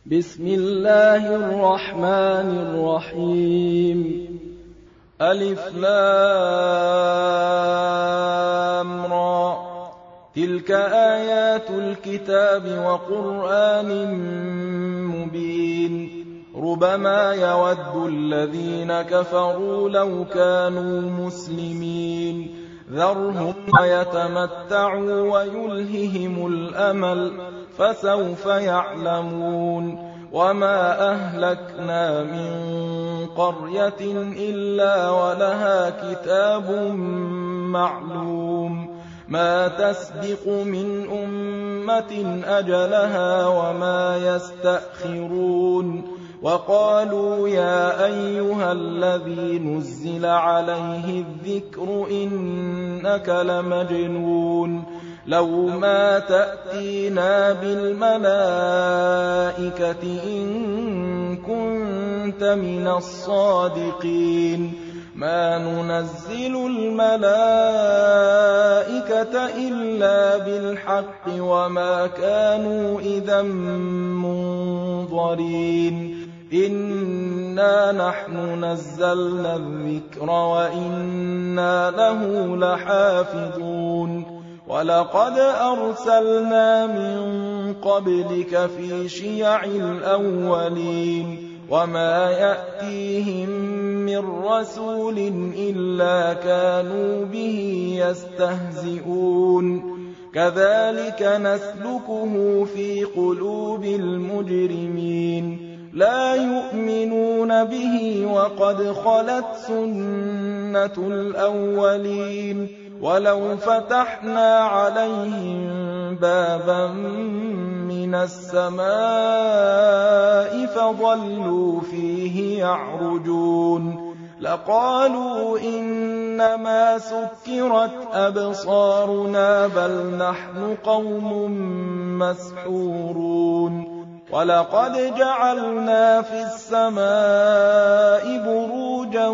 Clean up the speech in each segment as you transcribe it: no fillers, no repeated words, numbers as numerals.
بسم الله الرحمن الرحيم. ألف لام را، تلك آيات الكتاب وقرآن مبين. ربما يود الذين كفروا لو كانوا مسلمين. ذرهم يتمتعوا ويلههم الأمل، فسوف يعلمون. وما أهلكنا من قرية إلا ولها كتاب معلوم، ما تسبق من أمة أجلها وما يستأخرون. وقالوا يا أيها الذي نزل عليه الذكر إنك لمجنون، لو ما تأتينا بالملائكة إن كنت من الصادقين. ما ننزل الملائكة إلا بالحق وما كانوا إذا منظرين. إنا نحن نزلنا الذكر وإنا له لحافظون. ولقد أرسلنا من قبلك في شيع الأولين، وما يأتيهم من رسول إلا كانوا به يستهزئون. كذلك نسلكه في قلوب المجرمين، لا يؤمنون به وقد خلت سنة الأولين. ولو فتحنا عليهم بابا من السماء فظلوا فيه يعرجون لقالوا إنما سكرت أبصارنا بل نحن قوم مسحورون. ولقد جعلنا في السماء بروجا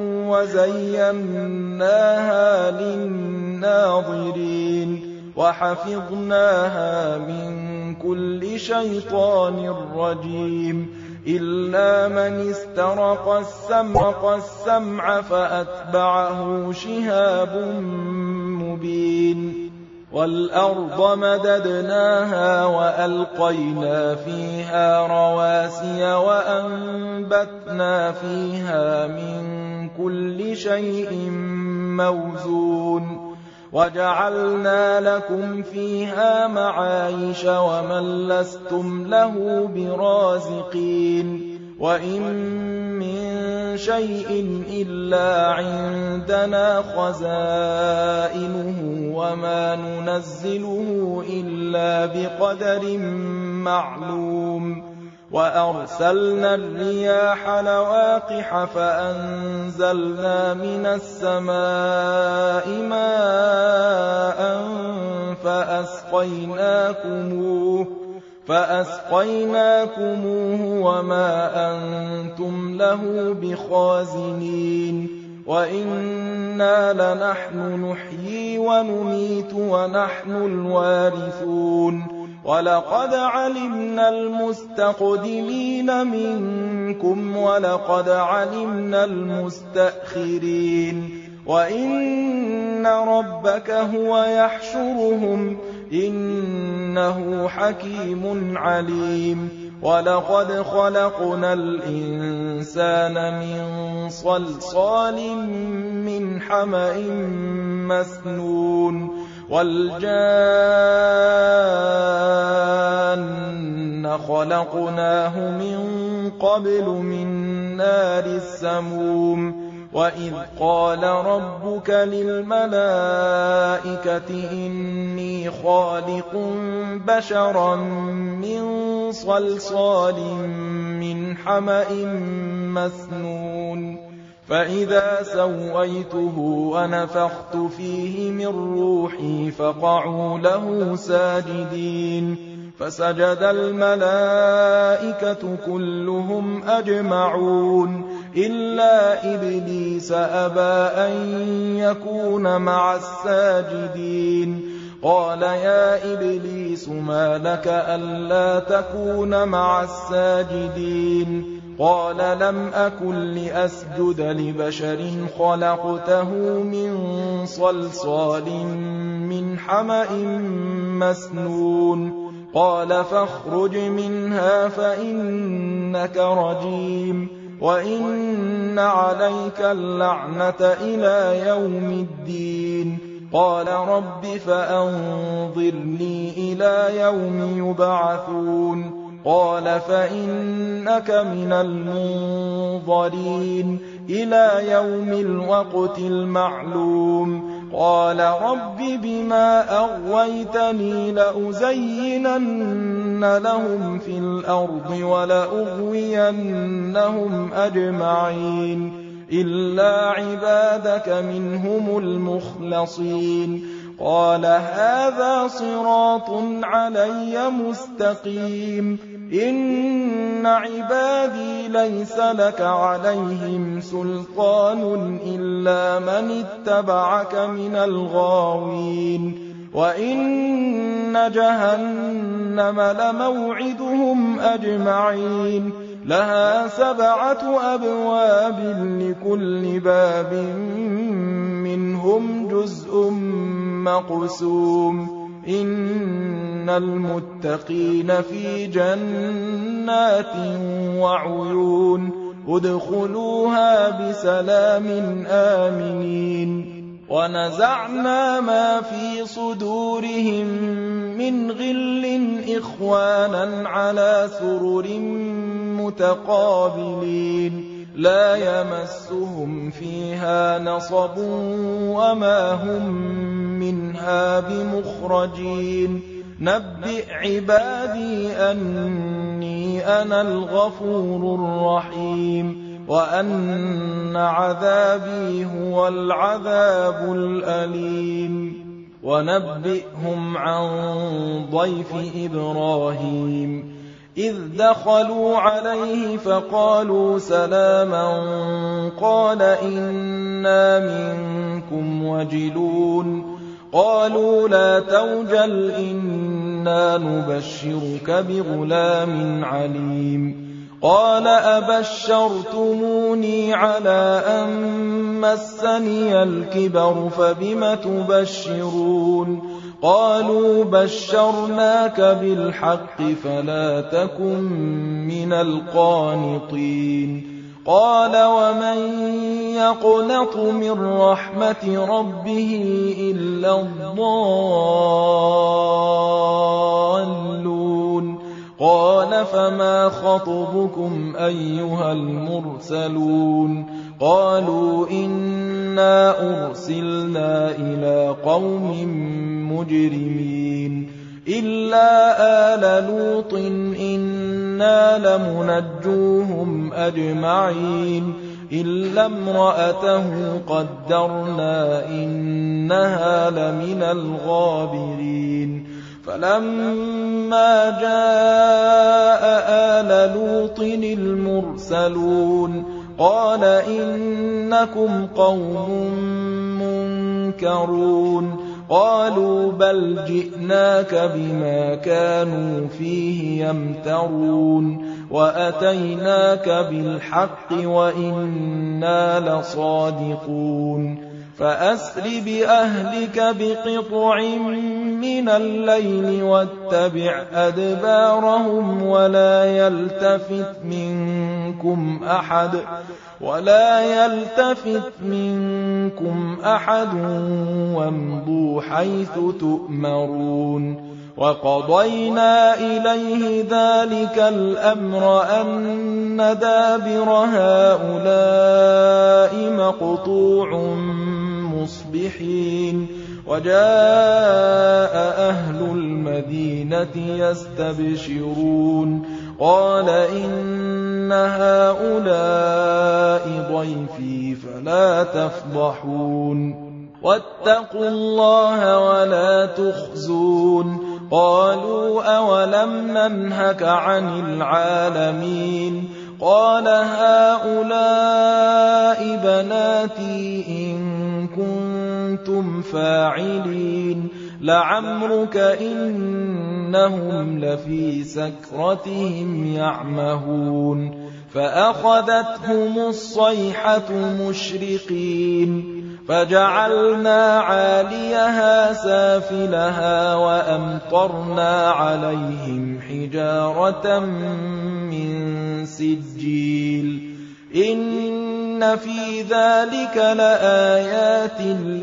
وزيناها للناظرين وحفظناها من كل شيطان رجيم إلا من استرق السمع فأتبعه شهاب مبين. والأرض مددناها وألقينا فيها رواسي وأنبتنا فيها من كل شيء موزون. وجعلنا لكم فيها معايش ومن لستم له برازقين. وإن من شيء إلا عندنا خزائنه وما ننزله إلا بقدر معلوم. وأرسلنا الرياح لواقح فأنزلنا من السماء ماء فأسقيناكموه وما أنتم له بخازنين. وإنا لنحن نحيي ونميت ونحن الوارثون. ولقد علمنا المستقدمين منكم ولقد علمنا المستأخرين. وإن ربك هو يحشرهم إنه حكيم عليم. ولقد خلقنا الإنسان من صلصال من حمأ مسنون. والجان خلقناه من قبل من نار السموم. وإذ قال ربك للملائكة إني خالق بشرا من صلصال من حمأ مسنون. فإذا سويته ونفخت فيه من روحي فقعوا له ساجدين. فسجد الملائكة كلهم أجمعون إلا إبليس أبى أن يكون مع الساجدين. قال يا إبليس ما لك ألا تكون مع الساجدين قال لم أكن لأسجد لبشر خلقته من صلصال من حمأ مسنون قال فاخرج منها فإنك رجيم وإن عليك اللعنة إلى يوم الدين قال رب فأنظرني إلى يوم يبعثون قال فإنك من المنظرين إلى يوم الوقت المعلوم قال رب بما أغويتني لأزينن لهم في الأرض ولأغوينهم أجمعين إلا عبادك منهم المخلصين قال هذا صراط علي مستقيم إن عبادي ليس لك عليهم سلطان إلا من اتبعك من الغاوين وإن جهنم لموعدهم أجمعين لها 7 أبواب لكل باب منهم جزء مقسوم إن المتقين في جنات وعيون ادخلوها بسلام آمنين ونزعنا ما في صدورهم من غل إخوانا على سرر متقابلين لا يمسهم فيها نصب وما هم منها بمخرجين نبئ عبادي أني أنا الغفور الرحيم وأن عذابي هو العذاب الأليم ونبئهم عن ضيف إبراهيم إذ دخلوا عليه فقالوا سلاما قال إنا منكم وجلون قالوا لا توجل إنا نبشرك بغلام عليم قال أبشرتموني على أن مسني الكبر فبم تبشرون قالوا بشرناك بالحق فلا تكن من القانطين قال ومن يقنط من رحمة ربه إلا الضالون قال فما خطبكم أيها المرسلون قالوا إنا أرسلنا إلى قوم مجرمين إلا آل لوط إنا لمنجوهم أجمعين إلا امرأته قدرنا إنها لمن الغابرين فلما جاء آل لوط المرسلون قال إنكم قوم منكرون قالوا بل جئناك بما كانوا فيه يمترون وأتيناك بالحق وإنا لصادقون فأسر بأهلك بقطع من الليل واتبع أدبارهم ولا يلتفت منكم أحد وامضوا حيث تؤمرون وقضينا إليه ذلك الأمر أن دابر هؤلاء مقطوع مصبحين وجاء أهل المدينة يستبشرون قال إن هؤلاء ضيفي فلا تفضحون واتقوا الله ولا تخزون قالوا أولم ننهك عن العالمين قال هؤلاء بناتي إن كنتم فاعلين لعمرك إنهم لفي سكرتهم يعمهون فأخذتهم الصيحة مشرقين فجعلنا عاليها سافلها وأمطرنا عليهم حجارة من سجيل إن في ذلك لآيات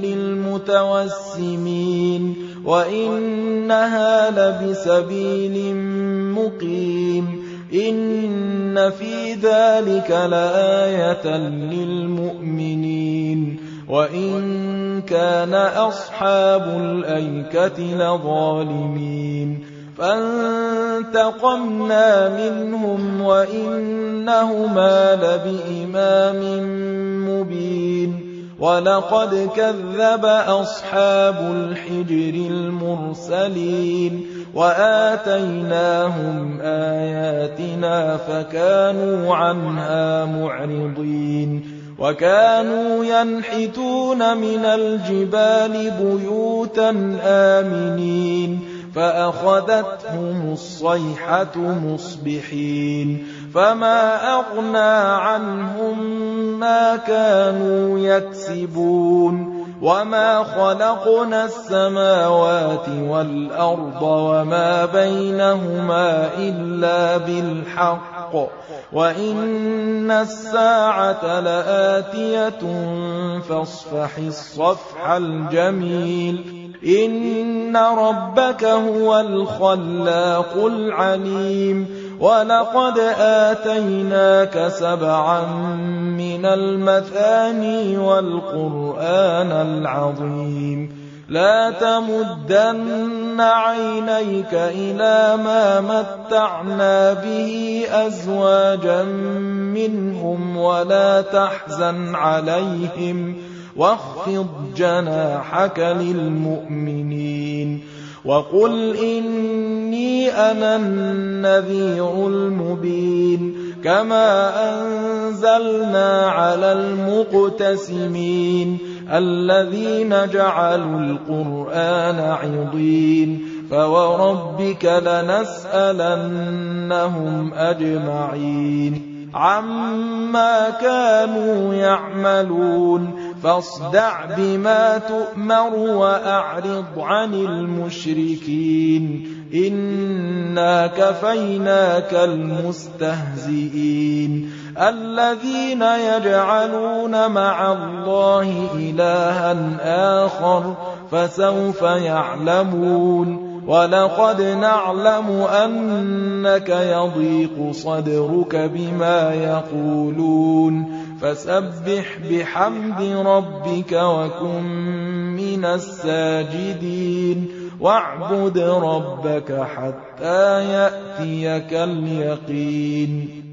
للمتوسمين وإنها لبسبيل مقيم إن في ذلك لآية للمؤمنين وإن كان أصحاب الأيكة لظالمين فانتقمنا منهم وإنهما لبإمام مبين ولقد كذب أصحاب الحجر المرسلين وآتيناهم آياتنا فكانوا عنها معرضين وكانوا ينحتون من الجبال بيوتا آمنين فأخذتهم الصيحة مصبحين فما أغنى عنهم ما كانوا يكسبون وما خلقنا السماوات والأرض وما بينهما إلا بالحق وإن الساعة لآتية فاصفح الصفح الجميل إن ربك هو الخلاق العليم ولقد آتيناك 7 من المثاني والقرآن العظيم لا تمدن عينيك إلى ما متعنا به أزواجا منهم ولا تحزن عليهم واخفض جناحك للمؤمنين وقل إني أنا النذير المبين كما أنزلنا على المقتسمين الذين جعلوا القرآن عضين فوربك لنسألنهم أجمعين عما كانوا يعملون فاصدع بما تؤمر وأعرض عن المشركين إنا كفيناك المستهزئين الذين يجعلون مع الله إلها آخر فسوف يعلمون ولقد نعلم أنك يضيق صدرك بما يقولون فسبح بحمد ربك وكن من الساجدين واعبد ربك حتى يأتيك اليقين